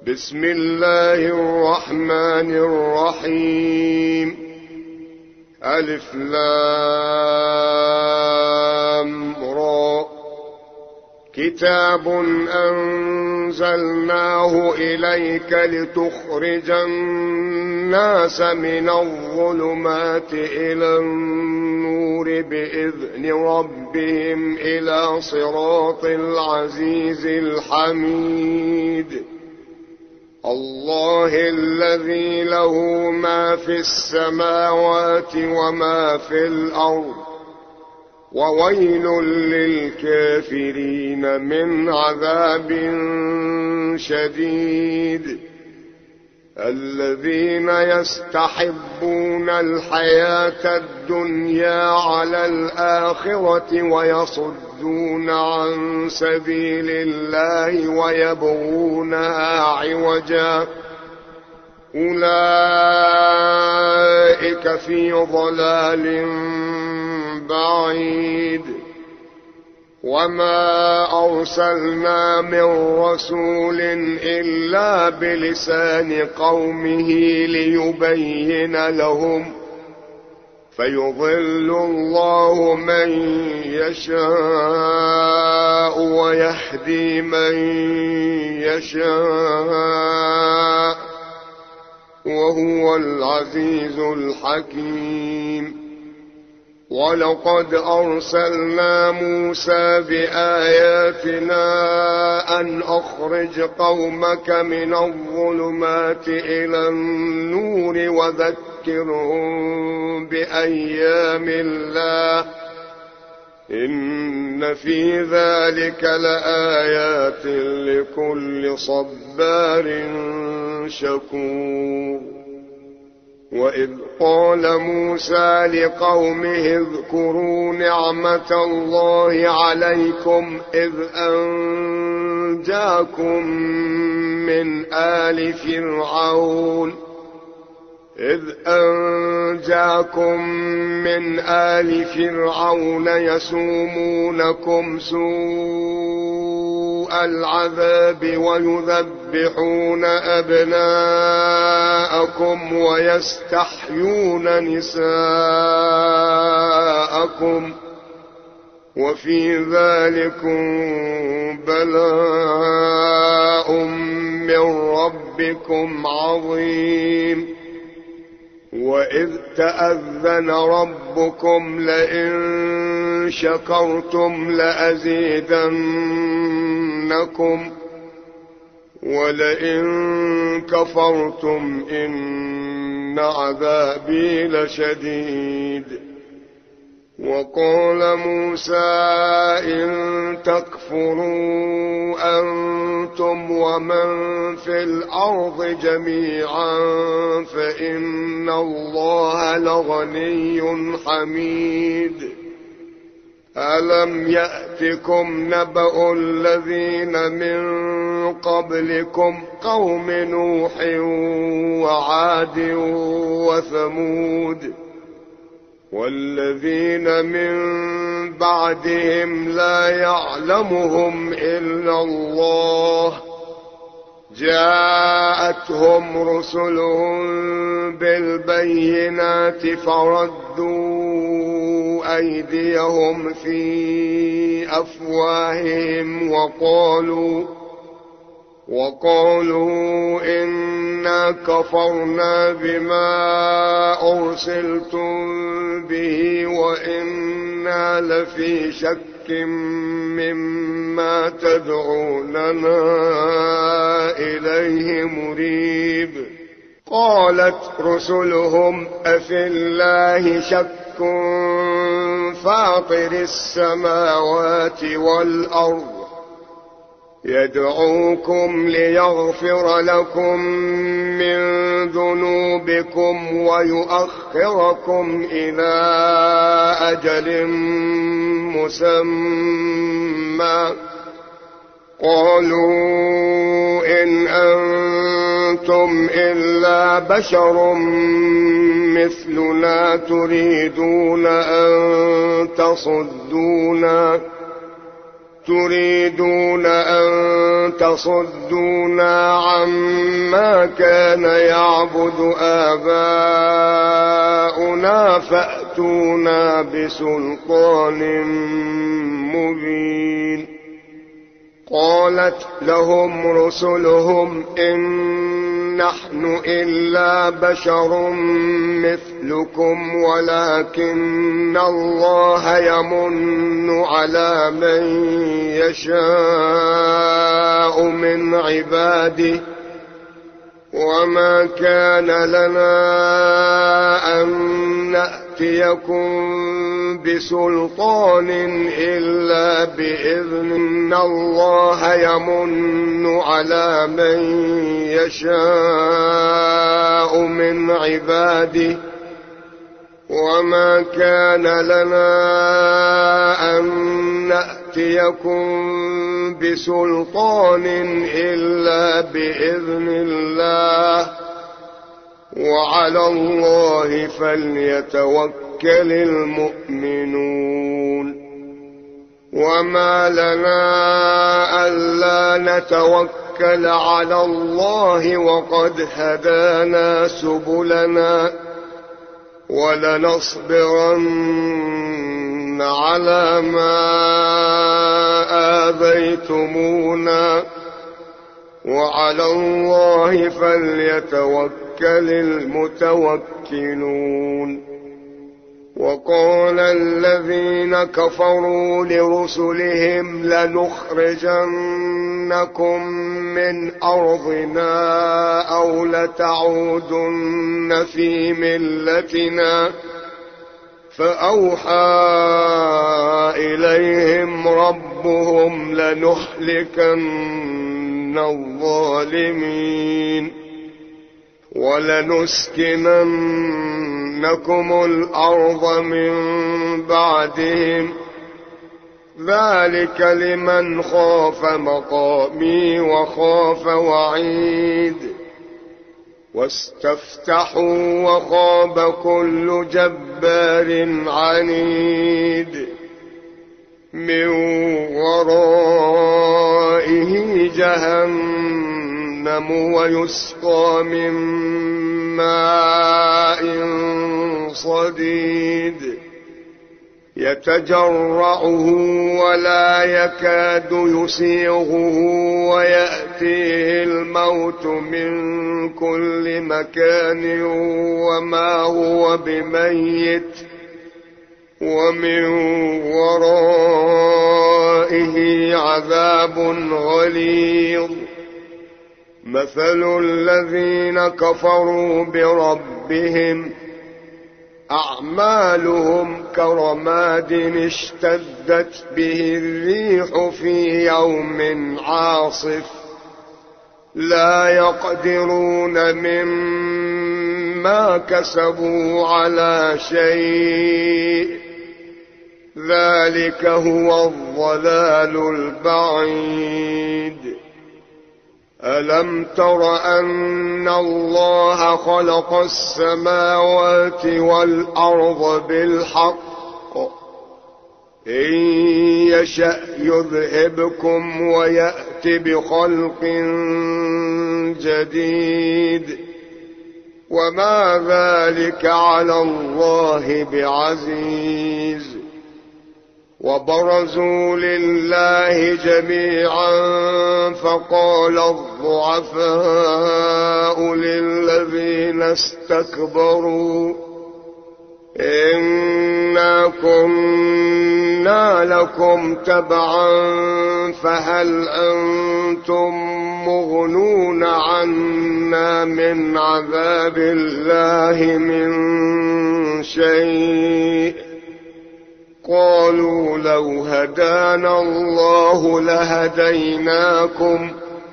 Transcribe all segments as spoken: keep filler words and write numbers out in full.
بسم الله الرحمن الرحيم. ألف لام را. كتاب أنزلناه إليك لتخرج الناس من الظلمات إلى النور بإذن ربهم إلى صراط العزيز الحميد. الله الذي له ما في السماوات وما في الأرض، وويل للكافرين من عذاب شديد. الذين يستحبون الحياة الدنيا على الآخرة ويصدون عن سبيل الله ويبغونها عوجا، أولئك في ضلال بعيد. وما أرسلنا من رسول إلا بلسان قومه ليبين لهم، فيضل الله من يشاء ويهدي من يشاء، وهو العزيز الحكيم. ولقد أرسلنا موسى بآياتنا أن أخرج قومك من الظلمات إلى النور وذكرهم بأيام الله، إن في ذلك لآيات لكل صبار شكور. وإذ قال موسى لقومه اذكروا نعمة الله عليكم إذ أنجاكم من آل فرعون إذ أنجاكم من آل فرعون يسومونكم سوء العذاب ويذبحون أبناءكم ويستحيون نساءكم، وفي ذلكم بلاء من ربكم عظيم. وإذ تأذن ربكم لئن شكرتم لأزيدنكم ولئن كفرتم إن عذابي لشديد. وقال موسى إن تكفروا أنتم ومن في الأرض جميعا فإن الله لغني حميد. ألم يأتكم نبأ الذين من قبلكم قوم نوح وعاد وثمود والذين من بعدهم لا يعلمهم إلا الله، جاءتهم رسلهم بالبينات فردوا أيديهم في أفواههم وقالوا وقالوا إنا كفرنا بما أرسلتم به وإنا لفي شك مما تدعوننا إليه مريب. قالت رسلهم أفي الله شك فاطر السماوات والأرض يدعوكم ليغفر لكم من ذنوبكم ويؤخركم إلى أجل مسمى. قالوا إن أنتم إلا بشر مثلنا تريدون أن تصدونا تريدون أن تصدونا عما كان يعبد آباؤنا فأتونا بسلطان مبين. قالت لهم رسلهم إن نحن إلا بشر مثلكم ولكن الله يمن على من يشاء من عباده وما كان لنا أن نأتيكم بسلطان إلا بإذن الله يمن على من يشاء من عباده وما كان لنا أن نأتيكم بسلطان إلا بإذن الله وعلى الله فليتوكل المؤمنون. وما لنا ألا نتوكل على الله وقد هدانا سبلنا ولنصبرن على ما آذيتمونا وعلى الله فليتوكل المتوكلون. وقال الذين كفروا لرسلهم لنخرجنكم من أرضنا أو لتعودن في ملتنا فأوحى إليهم ربهم لنهلكن الظالمين ولنسكننكم الأرض من بعدهم ذلك لمن خاف مقامي وخاف وعيد. واستفتحوا وخاب كل جبار عنيد من ورائه جهنم ويسقى من ماء صديد يتجرعه ولا يكاد يسيغه ويأتيه الموت من كل مكان وما هو بميت ومن ورائه عذاب غليظ. مثل الذين كفروا بربهم أعمالهم كرماد اشتدت به الريح في يوم عاصف لا يقدرون مما كسبوا على شيء ذلك هو الضلال البعيد. ألم تر أن الله خلق السماوات والأرض بالحق إن يشأ يذهبكم ويأت بخلق جديد وما ذلك على الله بعزيز. وبرزوا لله جميعا فقال الضعفاء للذين استكبروا إنا كنا لكم تبعا فهل أنتم مغنون عنا من عذاب الله من شيء قالوا لو هدانا الله لهديناكم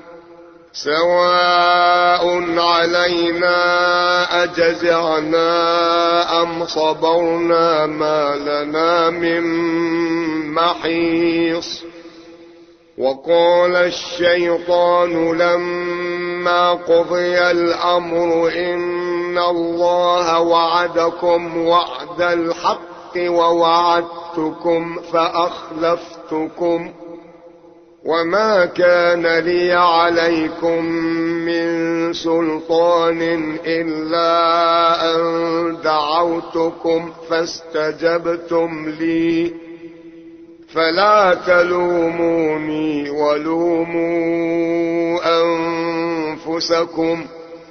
سواء علينا أجزعنا أم صبرنا ما لنا من محيص. وقال الشيطان لما قضي الأمر إن الله وعدكم وعد الحق ووعدتكم فأخلفتكم وما كان لي عليكم من سلطان إلا أن دعوتكم فاستجبتم لي فلا تلوموني ولوموا أنفسكم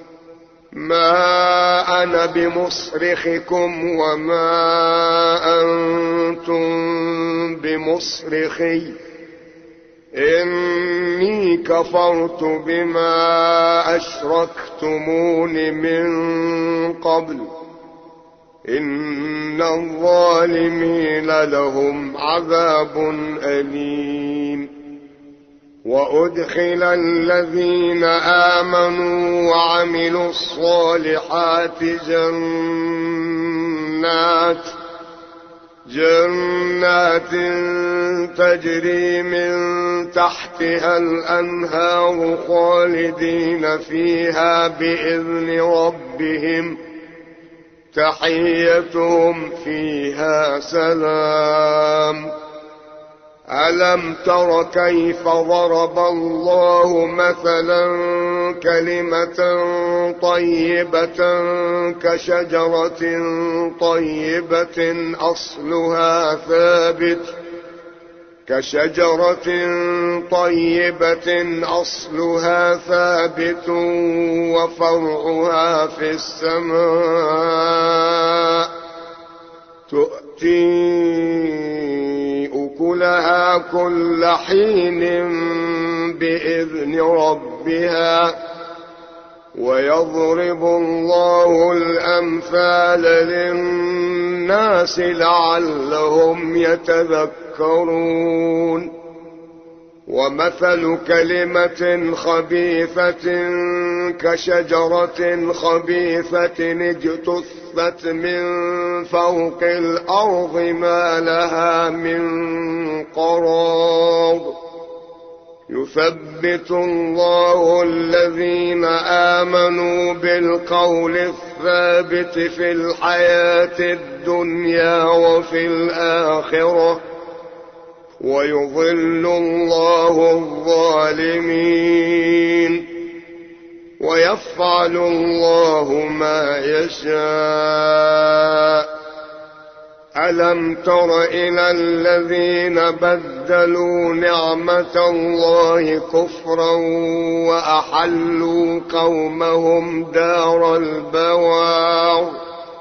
ما أنا بمصرخكم وما أنتم بمصرخي إني كفرت بما أشركتمون من قبل إن الظالمين لهم عذاب أليم. وأدخل الذين آمنوا وعملوا الصالحات جنات جنات تجري من تحتها الأنهار خالدين فيها بإذن ربهم تحيتهم فيها سلام. ألم تر كيف ضرب الله مثلا كلمة طيبة كشجرة طيبة أصلها ثابت كشجرة طيبة أصلها ثابت وفرعها في السماء تؤتي أكلها كل حين بإذن ربها ويضرب الله الأمثال للناس لعلهم يتذكرون. ومثل كلمة خبيثة كشجرة خبيثة اجتثت من فوق الأرض ما لها من قرار. يثبت الله الذين آمنوا بالقول الثابت في الحياة الدنيا وفي الآخرة ويضل الله الظالمين ويفعل الله ما يشاء. ألم تر إلى الذين بدلوا نعمة الله كفرا وأحلوا قومهم دار البوار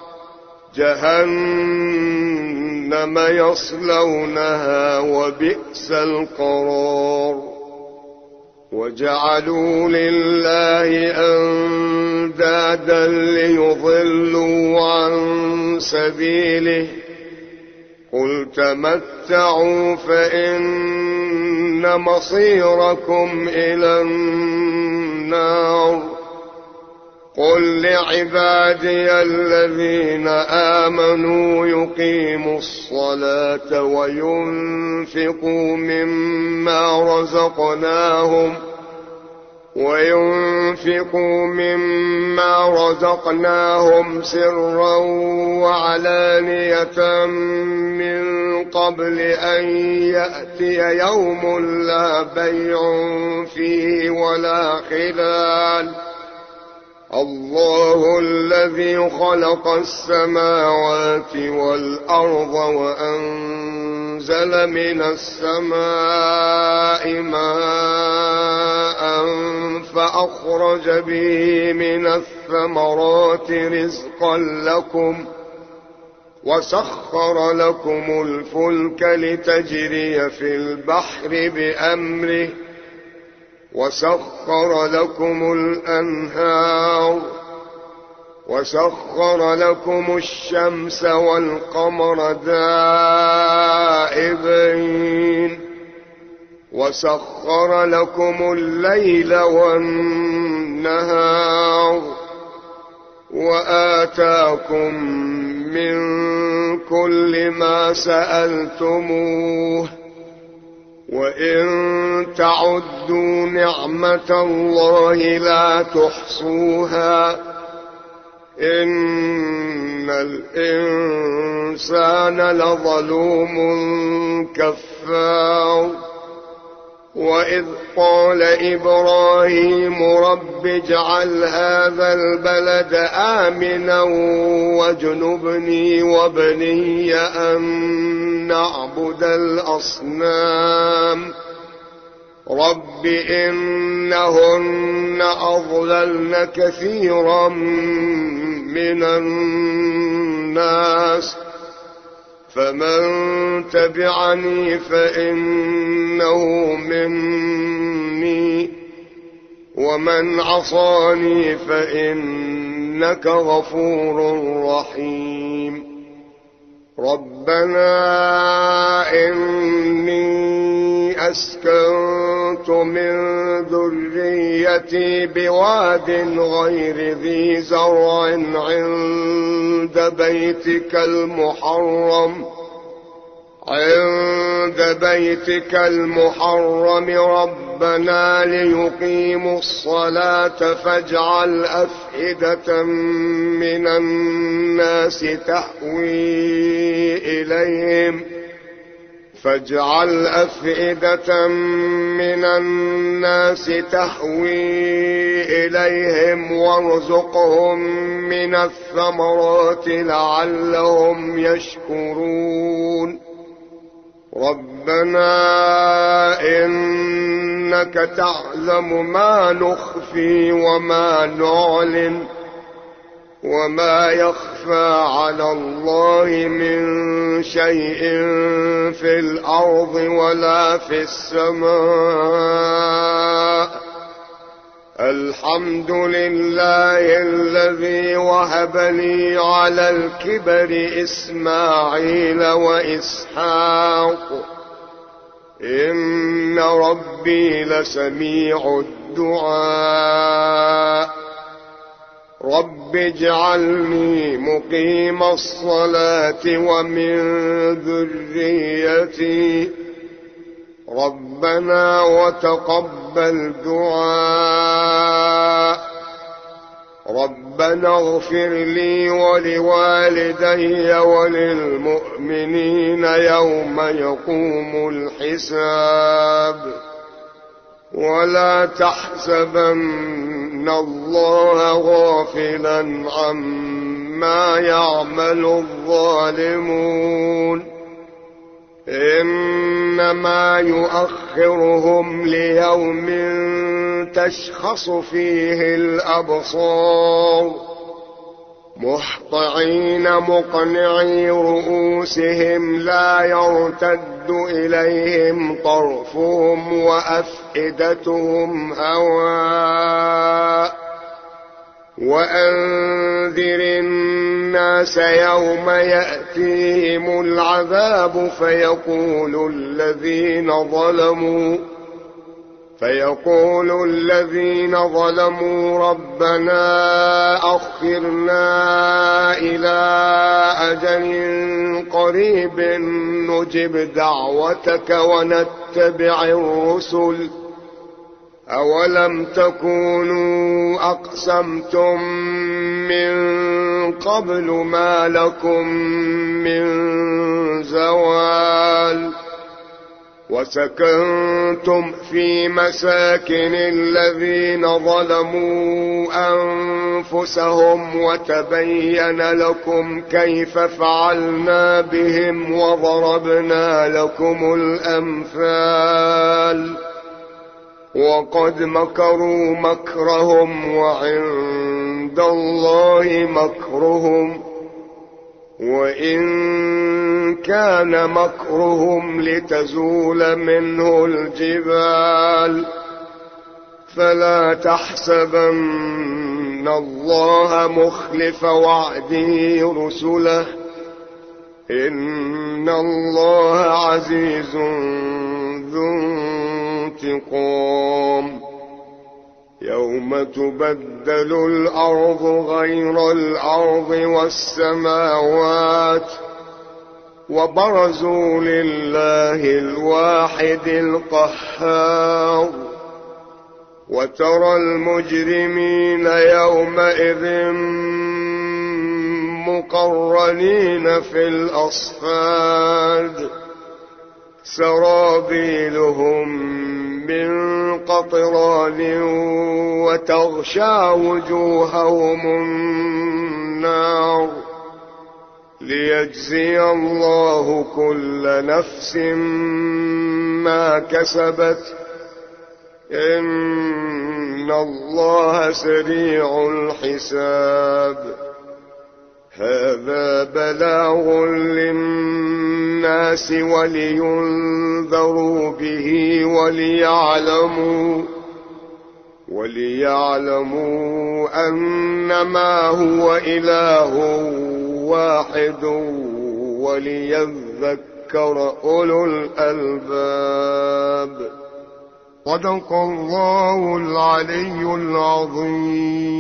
جهنم يصلونها وبئس القرار. وجعلوا لله أندادا ليضلوا عن سبيله قل تمتعوا فإن مصيركم إلى النار. قل لعبادي الذين آمنوا يقيموا الصلاة وينفقوا مما رزقناهم وينفقوا مما رزقناهم سرا وعلانية من قبل أن يأتي يوم لا بيع فيه ولا خلال. الله الذي خلق السماوات والأرض وأنزل من السماء ماء فأخرج به من الثمرات رزقا لكم وسخر لكم الفلك لتجري في البحر بأمره وسخر لكم الأنهار وسخر لكم الشمس والقمر دائبين وسخر لكم الليل والنهار وآتاكم من كل ما سألتموه وإن تعدوا نعمة الله لا تحصوها إن الإنسان لظلوم كفار. وإذ قال إبراهيم رب اجعل هذا البلد آمنا واجنبني وابني أن نعبد الأصنام رب إنهن أضللن كثيرا من الناس فمن تبعني فإنه مني ومن عصاني فإنك غفور رحيم ربنا إني أسكنت من ذريتي بواد غير ذي زرع عند بيتك المحرم عند بيتك المحرم ربنا ليقيموا الصلاة فاجعل أفئدة من الناس تهوي إليهم فاجعل أفئدة من الناس تهوي إليهم وارزقهم من الثمرات لعلهم يشكرون ربنا إنك تعلم ما نخفي وما نعلن وما يخفى على الله من شيء في الأرض ولا في السماء الحمد لله الذي وهب لي على الكبر إسماعيل وإسحاق إن ربي لسميع الدعاء رب اجعلني مقيم الصلاة ومن ذريتي ربنا وتقبل دعاء ربنا اغفر لي ولوالدي وللمؤمنين يوم يقوم الحساب ولا تحسبن الله غافلا عما يعمل الظالمون إنما يؤخرهم ليوم تشخص فيه الأبصار مهطعين مقنعي رؤوسهم لا يرتد إليهم طرفهم وأفئدتهم هواء وأنذر الناس يوم يأتيهم العذاب فيقول الذين ظلموا فيقول الذين ظلموا ربنا أخرنا إلى أجل قريب نجب دعوتك ونتبع الرسل أولم تكونوا أقسمتم من قبل ما لكم من زوال وسكنتم في مساكن الذين ظلموا أنفسهم وتبين لكم كيف فعلنا بهم وضربنا لكم الأمثال وقد مكروا مكرهم وعند الله مكرهم وإن كان مكرهم لتزول منه الجبال فلا تحسبن الله مخلف وعده رسله إن الله عزيز ذو انتقام يوم تبدل الأرض غير الأرض والسماوات وبرزوا لله الواحد القهار وترى المجرمين يومئذ مقرنين في الأصفاد سرابيلهم من قطران وتغشى وجوههم النار ليجزي الله كل نفس ما كسبت إن الله سريع الحساب. هذا بلاغ للناس ولينذروا به وليعلموا وليعلموا أنما هو إله واحد وليذكر أولو الألباب. صدق الله العلي العظيم.